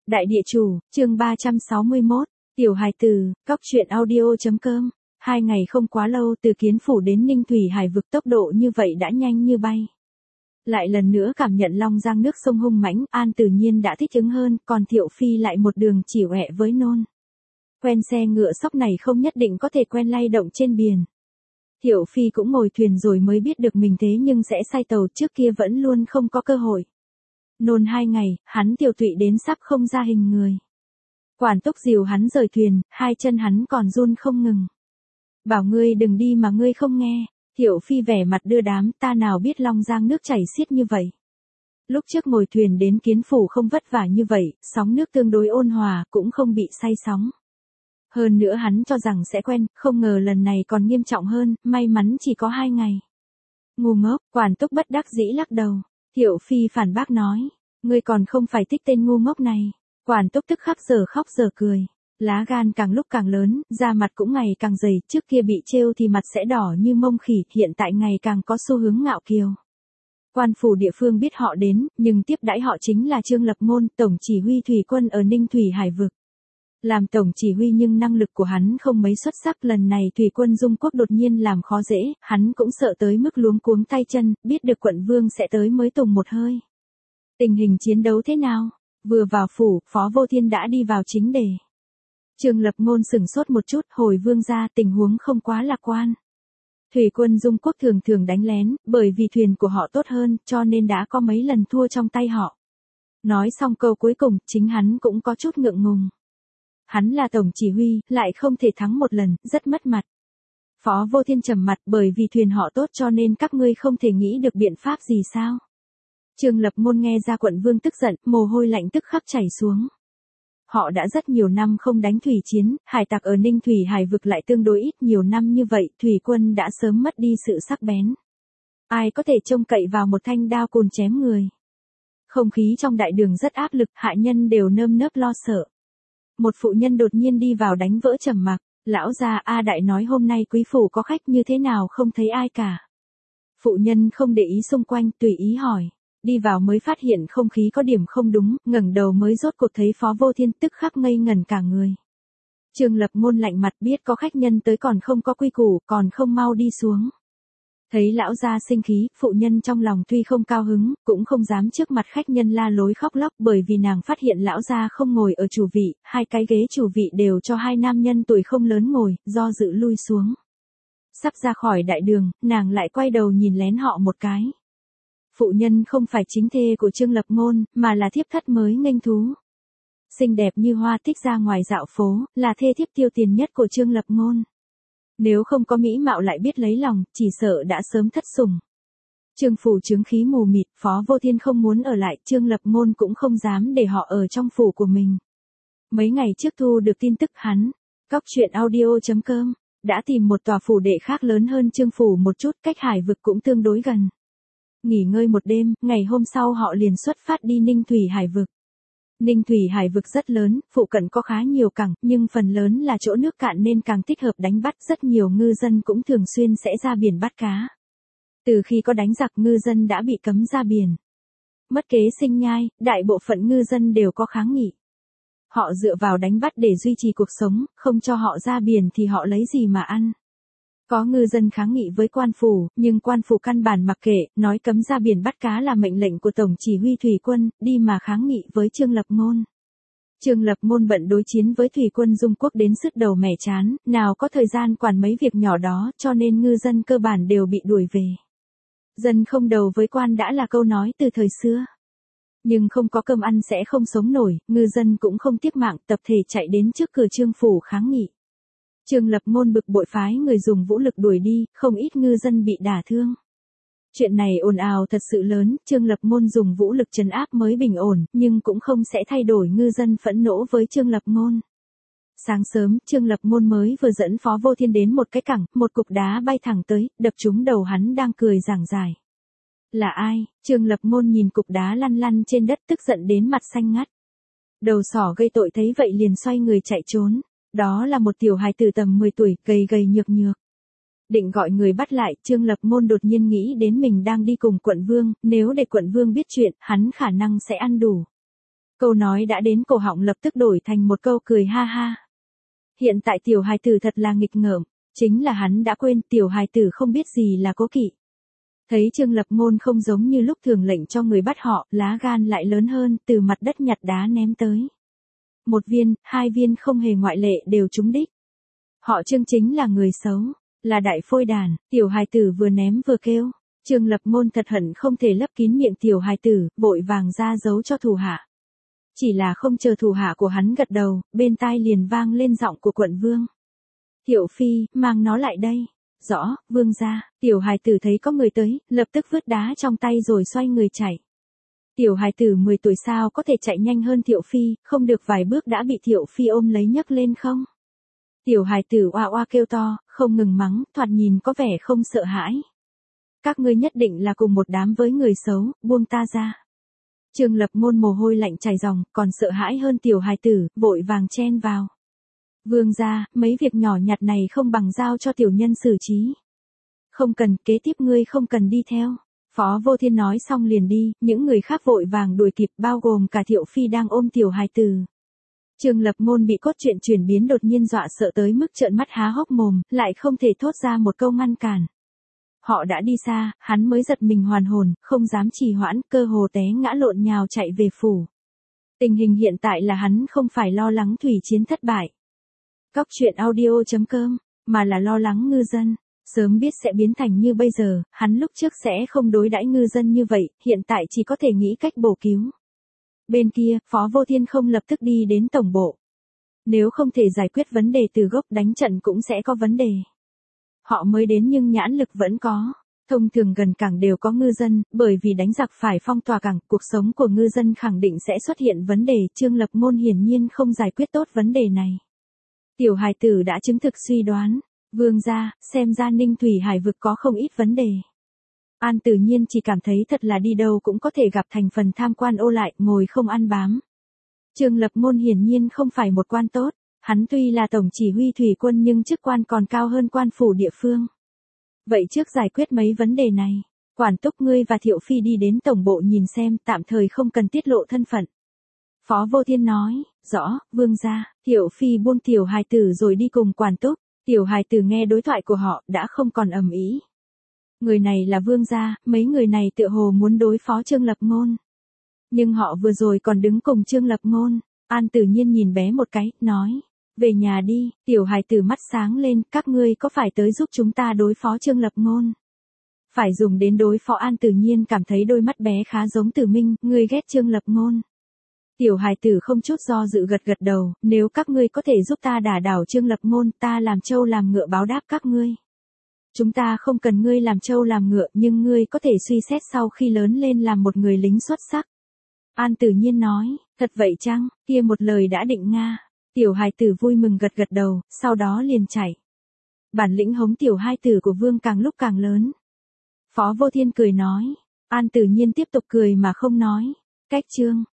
Đại địa chủ, chương 361, tiểu hài tử, cóc truyện audio.com. 2 ngày không quá lâu từ Kiến Phủ đến Ninh Thủy Hải vực tốc độ như vậy đã nhanh như bay. Lại lần nữa cảm nhận Long Giang nước sông hung mãnh, An tự nhiên đã thích ứng hơn, còn Thiệu Phi lại một đường chỉ ọe với nôn. Quen xe ngựa sóc này không nhất định có thể quen lay động trên biển. Thiệu Phi cũng ngồi thuyền rồi mới biết được mình thế nhưng sẽ say tàu, trước kia vẫn luôn không có cơ hội. Nôn 2 ngày, hắn tiểu tụy đến sắp không ra hình người. Quản túc dìu hắn rời thuyền, hai chân hắn còn run không ngừng. Bảo ngươi đừng đi mà ngươi không nghe. Thiệu Phi vẻ mặt đưa đám, ta nào biết Long Giang nước chảy xiết như vậy. Lúc trước ngồi thuyền đến Kiến Phủ không vất vả như vậy, sóng nước tương đối ôn hòa, cũng không bị say sóng. Hơn nữa hắn cho rằng sẽ quen, không ngờ lần này còn nghiêm trọng hơn, may mắn chỉ có 2 ngày. Ngu ngốc, quản túc bất đắc dĩ lắc đầu. Thiệu Phi phản bác nói, ngươi còn không phải thích tên ngu ngốc này. Quản túc tức khắc giờ khóc giờ cười. Lá gan càng lúc càng lớn, da mặt cũng ngày càng dày, trước kia bị trêu thì mặt sẽ đỏ như mông khỉ, hiện tại ngày càng có xu hướng ngạo kiều. Quan phủ địa phương biết họ đến, nhưng tiếp đãi họ chính là Trương Lập Ngôn, tổng chỉ huy thủy quân ở Ninh Thủy Hải vực. Làm tổng chỉ huy nhưng năng lực của hắn không mấy xuất sắc, lần này thủy quân Dung Quốc đột nhiên làm khó dễ, hắn cũng sợ tới mức luống cuống tay chân, biết được quận vương sẽ tới mới tùng một hơi. Tình hình chiến đấu thế nào? Vừa vào phủ, Phó Vô Thiên đã đi vào chính đề. Trương Lập Ngôn sửng sốt một chút, hồi vương gia, tình huống không quá lạc quan. Thủy quân Dung Quốc thường thường đánh lén, bởi vì thuyền của họ tốt hơn, cho nên đã có mấy lần thua trong tay họ. Nói xong câu cuối cùng, chính hắn cũng có chút ngượng ngùng. Hắn là tổng chỉ huy, lại không thể thắng một lần, rất mất mặt. Phó Vô Thiên trầm mặt, bởi vì thuyền họ tốt cho nên các ngươi không thể nghĩ được biện pháp gì sao? Trương Lập Ngôn nghe ra quận vương tức giận, mồ hôi lạnh tức khắc chảy xuống. Họ đã rất nhiều năm không đánh thủy chiến, hải tặc ở Ninh Thủy Hải vực lại tương đối ít, nhiều năm như vậy, thủy quân đã sớm mất đi sự sắc bén. Ai có thể trông cậy vào một thanh đao cùn chém người? Không khí trong đại đường rất áp lực, hạ nhân đều nơm nớp lo sợ. Một phụ nhân đột nhiên đi vào đánh vỡ trầm mặc, lão gia A Đại nói hôm nay quý phủ có khách như thế nào không thấy ai cả. Phụ nhân không để ý xung quanh, tùy ý hỏi. Đi vào mới phát hiện không khí có điểm không đúng, ngẩng đầu mới rốt cuộc thấy Phó Vô Thiên, tức khắc ngây ngẩn cả người. Trương Lập Ngôn lạnh mặt, biết có khách nhân tới còn không có quy củ, còn không mau đi xuống. Thấy lão gia sinh khí, phụ nhân trong lòng tuy không cao hứng, cũng không dám trước mặt khách nhân la lối khóc lóc, bởi vì nàng phát hiện lão gia không ngồi ở chủ vị, hai cái ghế chủ vị đều cho hai nam nhân tuổi không lớn ngồi, do dự lui xuống. Sắp ra khỏi đại đường, nàng lại quay đầu nhìn lén họ một cái. Phụ nhân không phải chính thê của Trương Lập Ngôn, mà là thiếp thất mới nghênh thú. Xinh đẹp như hoa, thích ra ngoài dạo phố, là thê thiếp tiêu tiền nhất của Trương Lập Ngôn. Nếu không có mỹ mạo lại biết lấy lòng, chỉ sợ đã sớm thất sủng. Trương phủ chướng khí mù mịt, Phó Vô Thiên không muốn ở lại, Trương Lập Ngôn cũng không dám để họ ở trong phủ của mình. Mấy ngày trước thu được tin tức hắn, cóc truyện audio.com, đã tìm một tòa phủ đệ khác lớn hơn Trương phủ một chút, cách hải vực cũng tương đối gần. Nghỉ ngơi một đêm, ngày hôm sau họ liền xuất phát đi Ninh Thủy Hải vực. Ninh Thủy Hải vực rất lớn, phụ cận có khá nhiều cảng, nhưng phần lớn là chỗ nước cạn nên càng thích hợp đánh bắt, rất nhiều ngư dân cũng thường xuyên sẽ ra biển bắt cá. Từ khi có đánh giặc, ngư dân đã bị cấm ra biển. Mất kế sinh nhai, đại bộ phận ngư dân đều có kháng nghị. Họ dựa vào đánh bắt để duy trì cuộc sống, không cho họ ra biển thì họ lấy gì mà ăn. Có ngư dân kháng nghị với quan phủ, nhưng quan phủ căn bản mặc kệ, nói cấm ra biển bắt cá là mệnh lệnh của tổng chỉ huy thủy quân, đi mà kháng nghị với Trương Lập Ngôn. Trương Lập Ngôn bận đối chiến với thủy quân Dung Quốc đến sứt đầu mẻ chán, nào có thời gian quản mấy việc nhỏ đó, cho nên ngư dân cơ bản đều bị đuổi về. Dân không đầu với quan đã là câu nói từ thời xưa. Nhưng không có cơm ăn sẽ không sống nổi, ngư dân cũng không tiếc mạng, tập thể chạy đến trước cửa Trương phủ kháng nghị. Trương Lập Ngôn bực bội phái người dùng vũ lực đuổi đi, không ít ngư dân bị đả thương. Chuyện này ồn ào thật sự lớn, Trương Lập Ngôn dùng vũ lực trấn áp mới bình ổn, nhưng cũng không sẽ thay đổi ngư dân phẫn nộ với Trương Lập Ngôn. Sáng sớm, Trương Lập Ngôn mới vừa dẫn Phó Vô Thiên đến một cái cảng, một cục đá bay thẳng tới, đập trúng đầu hắn đang cười giảng giải. Là ai? Trương Lập Ngôn nhìn cục đá lăn lăn trên đất tức giận đến mặt xanh ngắt. Đầu sỏ gây tội thấy vậy liền xoay người chạy trốn. Đó là một tiểu hài tử tầm 10 tuổi, gầy gầy nhược nhược. Định gọi người bắt lại, Trương Lập Ngôn đột nhiên nghĩ đến mình đang đi cùng quận vương, nếu để quận vương biết chuyện, hắn khả năng sẽ ăn đủ. Câu nói đã đến cổ họng lập tức đổi thành một câu cười ha ha. Hiện tại tiểu hài tử thật là nghịch ngợm, chính là hắn đã quên tiểu hài tử không biết gì là cố kỵ. Thấy Trương Lập Ngôn không giống như lúc thường lệnh cho người bắt họ, lá gan lại lớn hơn, từ mặt đất nhặt đá ném tới. Một viên, hai viên không hề ngoại lệ đều trúng đích. Họ Trương chính là người xấu, là đại phôi đàn, tiểu hài tử vừa ném vừa kêu. Trương Lập Ngôn thật hận không thể lấp kín miệng tiểu hài tử, vội vàng ra giấu cho thủ hạ. Chỉ là không chờ thủ hạ của hắn gật đầu, bên tai liền vang lên giọng của quận vương. Thiệu Phi, mang nó lại đây. Rõ, vương gia. Tiểu hài tử thấy có người tới, lập tức vứt đá trong tay rồi xoay người chạy. Tiểu hài tử 10 tuổi sao có thể chạy nhanh hơn Thiệu Phi, không được vài bước đã bị Thiệu Phi ôm lấy nhấc lên không? Tiểu hài tử oa oa kêu to, không ngừng mắng, thoạt nhìn có vẻ không sợ hãi. Các ngươi nhất định là cùng một đám với người xấu, buông ta ra. Trương Lập Ngôn mồ hôi lạnh chảy ròng, còn sợ hãi hơn tiểu hài tử, vội vàng chen vào. Vương gia, mấy việc nhỏ nhặt này không bằng giao cho tiểu nhân xử trí. Không cần, kế tiếp ngươi không cần đi theo. Phó Vô Thiên nói xong liền đi, những người khác vội vàng đuổi kịp bao gồm cả Thiệu Phi đang ôm tiểu hài tử. Trương Lập Ngôn bị cốt truyện chuyển biến đột nhiên dọa sợ tới mức trợn mắt há hốc mồm, lại không thể thốt ra một câu ngăn cản. Họ đã đi xa, hắn mới giật mình hoàn hồn, không dám trì hoãn, cơ hồ té ngã lộn nhào chạy về phủ. Tình hình hiện tại là hắn không phải lo lắng thủy chiến thất bại. Cóc truyện audio.com, mà là lo lắng ngư dân. Sớm biết sẽ biến thành như bây giờ, hắn lúc trước sẽ không đối đãi ngư dân như vậy, hiện tại chỉ có thể nghĩ cách bổ cứu. Bên kia, Phó Vô Thiên không lập tức đi đến tổng bộ. Nếu không thể giải quyết vấn đề từ gốc đánh trận cũng sẽ có vấn đề. Họ mới đến nhưng nhãn lực vẫn có. Thông thường gần cảng đều có ngư dân, bởi vì đánh giặc phải phong tỏa cảng, cuộc sống của ngư dân khẳng định sẽ xuất hiện vấn đề. Trương Lập Ngôn hiển nhiên không giải quyết tốt vấn đề này. Tiểu hài tử đã chứng thực suy đoán. Vương gia, xem ra Ninh Thủy Hải vực có không ít vấn đề. An Tử Nhiên chỉ cảm thấy thật là đi đâu cũng có thể gặp thành phần tham quan ô lại, ngồi không ăn bám. Trương Lập Ngôn hiển nhiên không phải một quan tốt. Hắn tuy là tổng chỉ huy thủy quân nhưng chức quan còn cao hơn quan phủ địa phương. Vậy trước giải quyết mấy vấn đề này, Quản Túc ngươi và Thiệu Phi đi đến tổng bộ nhìn xem, tạm thời không cần tiết lộ thân phận. Phó Vô Thiên nói, rõ, vương gia. Thiệu Phi buông tiểu hài tử rồi đi cùng Quản Túc. Tiểu hài tử nghe đối thoại của họ đã không còn ầm ĩ. Người này là vương gia, mấy người này tựa hồ muốn đối phó Trương Lập Ngôn. Nhưng họ vừa rồi còn đứng cùng Trương Lập Ngôn. An Tử Nhiên nhìn bé một cái, nói. Về nhà đi, tiểu hài tử mắt sáng lên, các ngươi có phải tới giúp chúng ta đối phó Trương Lập Ngôn? Phải dùng đến đối phó. An Tử Nhiên cảm thấy đôi mắt bé khá giống Tử Minh, ngươi ghét Trương Lập Ngôn. Tiểu hài tử không chút do dự gật gật đầu, nếu các ngươi có thể giúp ta đả đảo Trương Lập Ngôn, ta làm trâu làm ngựa báo đáp các ngươi. Chúng ta không cần ngươi làm trâu làm ngựa, nhưng ngươi có thể suy xét sau khi lớn lên làm một người lính xuất sắc. An Tử Nhiên nói, thật vậy chăng, kia một lời đã định Nga. Tiểu hài tử vui mừng gật gật đầu, sau đó liền chạy. Bản lĩnh hống tiểu hài tử của vương càng lúc càng lớn. Phó Vô Thiên cười nói. An Tử Nhiên tiếp tục cười mà không nói. Cách chương.